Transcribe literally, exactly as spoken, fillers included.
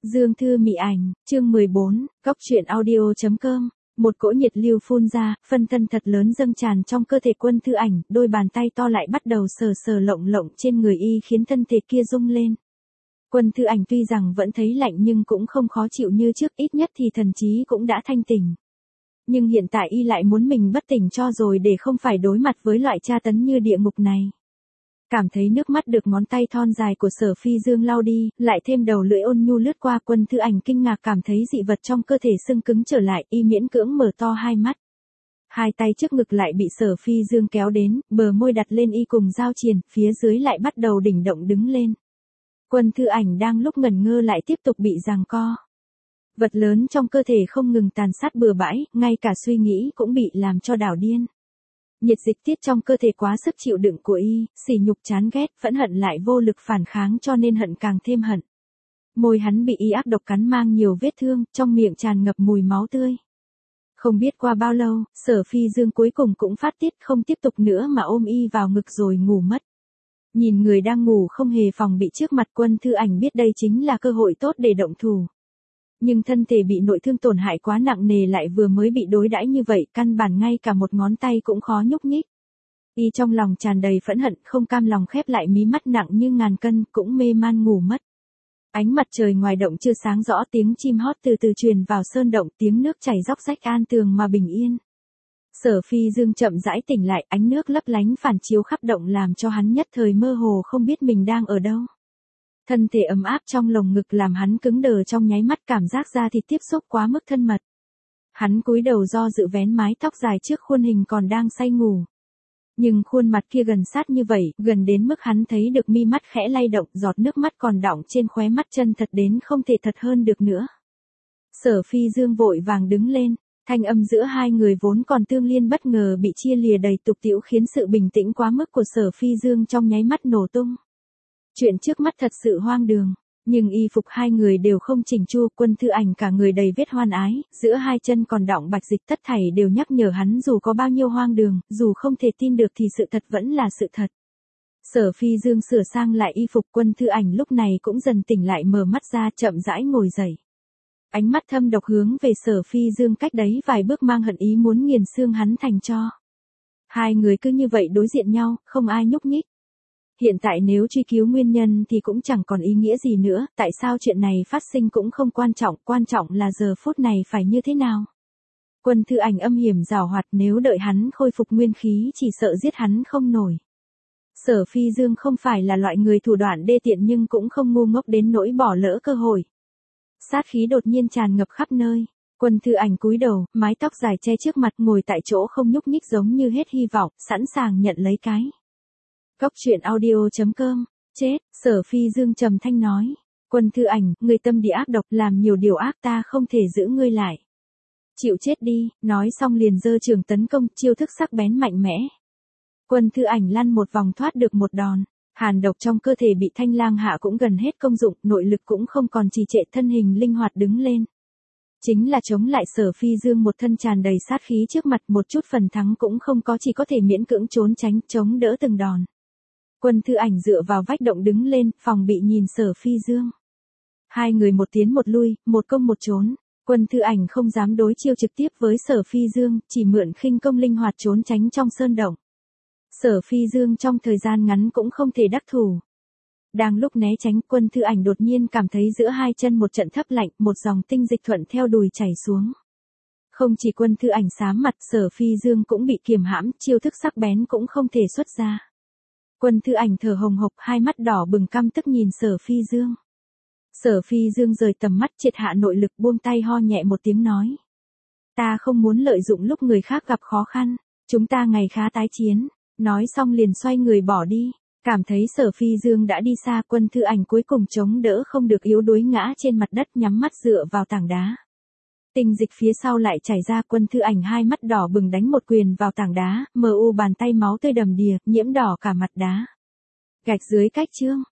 Dương Thư Mị Ảnh, chương mười bốn, Góc truyện audio.com. Một cỗ nhiệt lưu phun ra, phân thân thật lớn dâng tràn trong cơ thể Quân Thư Ảnh, đôi bàn tay to lại bắt đầu sờ sờ lộng lộng trên người y khiến thân thể kia rung lên. Quân Thư Ảnh tuy rằng vẫn thấy lạnh nhưng cũng không khó chịu như trước, ít nhất thì thần trí cũng đã thanh tỉnh. Nhưng hiện tại y lại muốn mình bất tỉnh cho rồi để không phải đối mặt với loại tra tấn như địa ngục này. Cảm thấy nước mắt được ngón tay thon dài của Sở Phi Dương lau đi, lại thêm đầu lưỡi ôn nhu lướt qua, Quân Thư Ảnh kinh ngạc cảm thấy dị vật trong cơ thể sưng cứng trở lại, y miễn cưỡng mở to hai mắt. Hai tay trước ngực lại bị Sở Phi Dương kéo đến, bờ môi đặt lên y cùng giao triền, phía dưới lại bắt đầu đỉnh động đứng lên. Quân Thư Ảnh đang lúc ngẩn ngơ lại tiếp tục bị giằng co. Vật lớn trong cơ thể không ngừng tàn sát bừa bãi, ngay cả suy nghĩ cũng bị làm cho đảo điên. Nhiệt dịch tiết trong cơ thể quá sức chịu đựng của y, sỉ nhục chán ghét, phẫn hận lại vô lực phản kháng cho nên hận càng thêm hận. Môi hắn bị y ác độc cắn mang nhiều vết thương, trong miệng tràn ngập mùi máu tươi. Không biết qua bao lâu, Sở Phi Dương cuối cùng cũng phát tiết không tiếp tục nữa mà ôm y vào ngực rồi ngủ mất. Nhìn người đang ngủ không hề phòng bị trước mặt, Quân Thư Ảnh biết đây chính là cơ hội tốt để động thủ. Nhưng thân thể bị nội thương tổn hại quá nặng nề lại vừa mới bị đối đãi như vậy, căn bản ngay cả một ngón tay cũng khó nhúc nhích. Y trong lòng tràn đầy phẫn hận, không cam lòng khép lại mí mắt nặng như ngàn cân, cũng mê man ngủ mất. Ánh mặt trời ngoài động chưa sáng rõ, tiếng chim hót từ từ truyền vào sơn động, tiếng nước chảy róc rách an tường mà bình yên. Sở Phi Dương chậm rãi tỉnh lại, ánh nước lấp lánh phản chiếu khắp động làm cho hắn nhất thời mơ hồ không biết mình đang ở đâu. Thân thể ấm áp trong lồng ngực làm hắn cứng đờ trong nháy mắt, cảm giác da thịt tiếp xúc quá mức thân mật. Hắn cúi đầu do dự vén mái tóc dài trước khuôn hình còn đang say ngủ. Nhưng khuôn mặt kia gần sát như vậy, gần đến mức hắn thấy được mi mắt khẽ lay động, giọt nước mắt còn đọng trên khóe mắt, chân thật đến không thể thật hơn được nữa. Sở Phi Dương vội vàng đứng lên, thanh âm giữa hai người vốn còn tương liên bất ngờ bị chia lìa đầy tục tĩu khiến sự bình tĩnh quá mức của Sở Phi Dương trong nháy mắt nổ tung. Chuyện trước mắt thật sự hoang đường, nhưng y phục hai người đều không chỉnh chu, Quân Thư Ảnh cả người đầy vết hoan ái, giữa hai chân còn đọng bạch dịch, tất thảy đều nhắc nhở hắn dù có bao nhiêu hoang đường, dù không thể tin được thì sự thật vẫn là sự thật. Sở Phi Dương sửa sang lại y phục, Quân Thư Ảnh lúc này cũng dần tỉnh lại, mở mắt ra chậm rãi ngồi dậy. Ánh mắt thâm độc hướng về Sở Phi Dương cách đấy vài bước mang hận ý muốn nghiền xương hắn thành tro. Hai người cứ như vậy đối diện nhau, không ai nhúc nhích. Hiện tại nếu truy cứu nguyên nhân thì cũng chẳng còn ý nghĩa gì nữa, tại sao chuyện này phát sinh cũng không quan trọng, quan trọng là giờ phút này phải như thế nào. Quân Thư Ảnh âm hiểm giảo hoạt, nếu đợi hắn khôi phục nguyên khí chỉ sợ giết hắn không nổi. Sở Phi Dương không phải là loại người thủ đoạn đê tiện nhưng cũng không ngu ngốc đến nỗi bỏ lỡ cơ hội. Sát khí đột nhiên tràn ngập khắp nơi. Quân Thư Ảnh cúi đầu, mái tóc dài che trước mặt, ngồi tại chỗ không nhúc nhích giống như hết hy vọng, sẵn sàng nhận lấy cái. Góc truyện audio.com. Chết, Sở Phi Dương trầm thanh nói. Quân Thư Ảnh, người tâm địa ác độc, làm nhiều điều ác, ta không thể giữ ngươi lại. Chịu chết đi, nói xong liền giơ trường tấn công, chiêu thức sắc bén mạnh mẽ. Quân Thư Ảnh lăn một vòng thoát được một đòn. Hàn độc trong cơ thể bị Thanh Lang hạ cũng gần hết công dụng, nội lực cũng không còn trì trệ, thân hình linh hoạt đứng lên. Chính là chống lại Sở Phi Dương một thân tràn đầy sát khí trước mặt, một chút phần thắng cũng không có, chỉ có thể miễn cưỡng trốn tránh, chống đỡ từng đòn. Quân Thư Ảnh dựa vào vách động đứng lên, phòng bị nhìn Sở Phi Dương. Hai người một tiến một lui, một công một trốn. Quân Thư Ảnh không dám đối chiêu trực tiếp với Sở Phi Dương, chỉ mượn khinh công linh hoạt trốn tránh trong sơn động. Sở Phi Dương trong thời gian ngắn cũng không thể đắc thủ. Đang lúc né tránh, Quân Thư Ảnh đột nhiên cảm thấy giữa hai chân một trận thấp lạnh, một dòng tinh dịch thuận theo đùi chảy xuống. Không chỉ Quân Thư Ảnh xám mặt, Sở Phi Dương cũng bị kiềm hãm, chiêu thức sắc bén cũng không thể xuất ra. Quân Thư Ảnh thở hồng hộc, hai mắt đỏ bừng căm tức nhìn Sở Phi Dương. Sở Phi Dương rời tầm mắt, triệt hạ nội lực, buông tay ho nhẹ một tiếng nói. Ta không muốn lợi dụng lúc người khác gặp khó khăn, chúng ta ngày khá tái chiến. Nói xong liền xoay người bỏ đi. Cảm thấy Sở Phi Dương đã đi xa, Quân Thư Ảnh cuối cùng chống đỡ không được, yếu đuối ngã trên mặt đất, nhắm mắt dựa vào tảng đá. Tinh dịch phía sau lại chảy ra, Quân Thư Ảnh hai mắt đỏ bừng đánh một quyền vào tảng đá, mờ u bàn tay máu tươi đầm đìa, nhiễm đỏ cả mặt đá. Gạch dưới cách chương.